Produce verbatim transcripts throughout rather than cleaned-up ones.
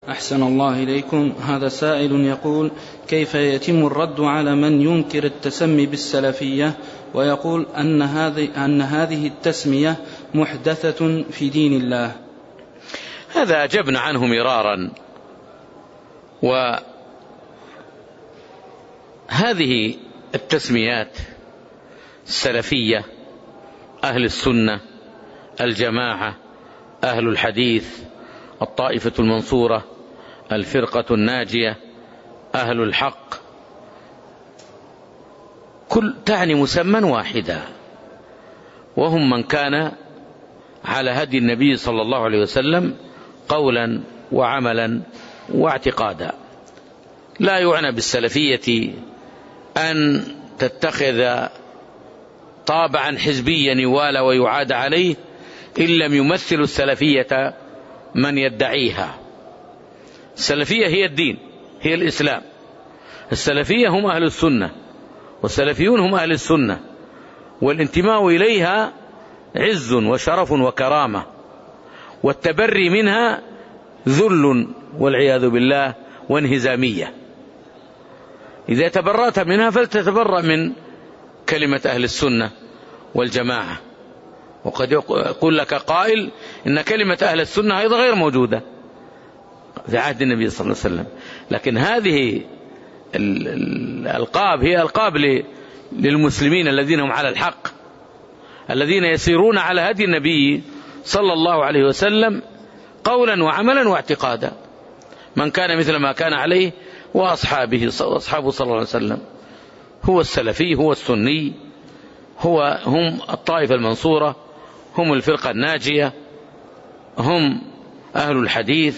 أحسن الله إليكم. هذا سائل يقول: كيف يتم الرد على من ينكر التسمي بالسلفية ويقول أن هذه, أن هذه التسمية محدثة في دين الله؟ هذا أجبنا عنه مرارا، وهذه التسميات السلفية، أهل السنة، الجماعة، أهل الحديث، الطائفة المنصورة، الفرقة الناجية، أهل الحق، كل تعني مسمى واحدا، وهم من كان على هدي النبي صلى الله عليه وسلم قولا وعملا واعتقادا. لا يعنى بالسلفية أن تتخذ طابعا حزبيا يوالى ويعاد عليه إن لم يمثل السلفية من يدعيها. السلفية هي الدين، هي الإسلام. السلفية هم أهل السنة، والسلفيون هم أهل السنة، والانتماء إليها عز وشرف وكرامة، والتبري منها ذل والعياذ بالله وانهزامية. إذا تبرأت منها فلتتبرأ من كلمة أهل السنة والجماعة. وقد يقول لك قائل إن كلمة أهل السنة أيضا غير موجودة في عهد النبي صلى الله عليه وسلم، لكن هذه الألقاب هي ألقاب للمسلمين الذين هم على الحق، الذين يسيرون على هدي النبي صلى الله عليه وسلم قولا وعملا واعتقادا، من كان مثل ما كان عليه وأصحابه وأصحابه صلى الله عليه وسلم. هو السلفي، هو السني، هو هم الطائفة المنصورة، هم الفرقة الناجية، هم أهل الحديث.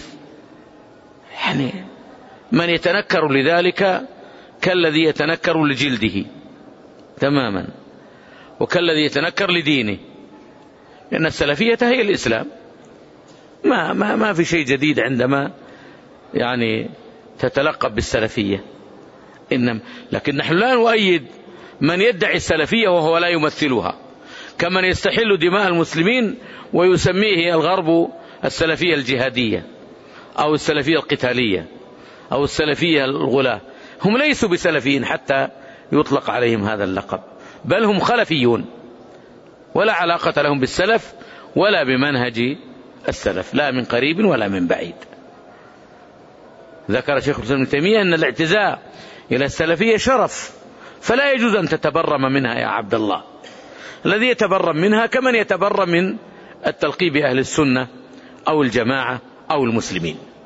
يعني من يتنكر لذلك كالذي يتنكر لجلده تماما، وكالذي يتنكر لدينه، لأن السلفية هي الإسلام. ما, ما, ما في شيء جديد عندما يعني تتلقب بالسلفية، إنما لكن نحن لا نؤيد من يدعي السلفية وهو لا يمثلها، كمن يستحل دماء المسلمين ويسميه الغرب السلفية الجهادية أو السلفية القتالية أو السلفية الغلاة. هم ليسوا بسلفيين حتى يطلق عليهم هذا اللقب، بل هم خلفيون ولا علاقة لهم بالسلف ولا بمنهج السلف، لا من قريب ولا من بعيد. ذكر شيخ الإسلام ابن تيمية أن الاعتزاء إلى السلفية شرف، فلا يجوز أن تتبرم منها يا عبد الله. الذي يتبرم منها كمن يتبرم من التلقيب بأهل السنة أو الجماعة أو المسلمين.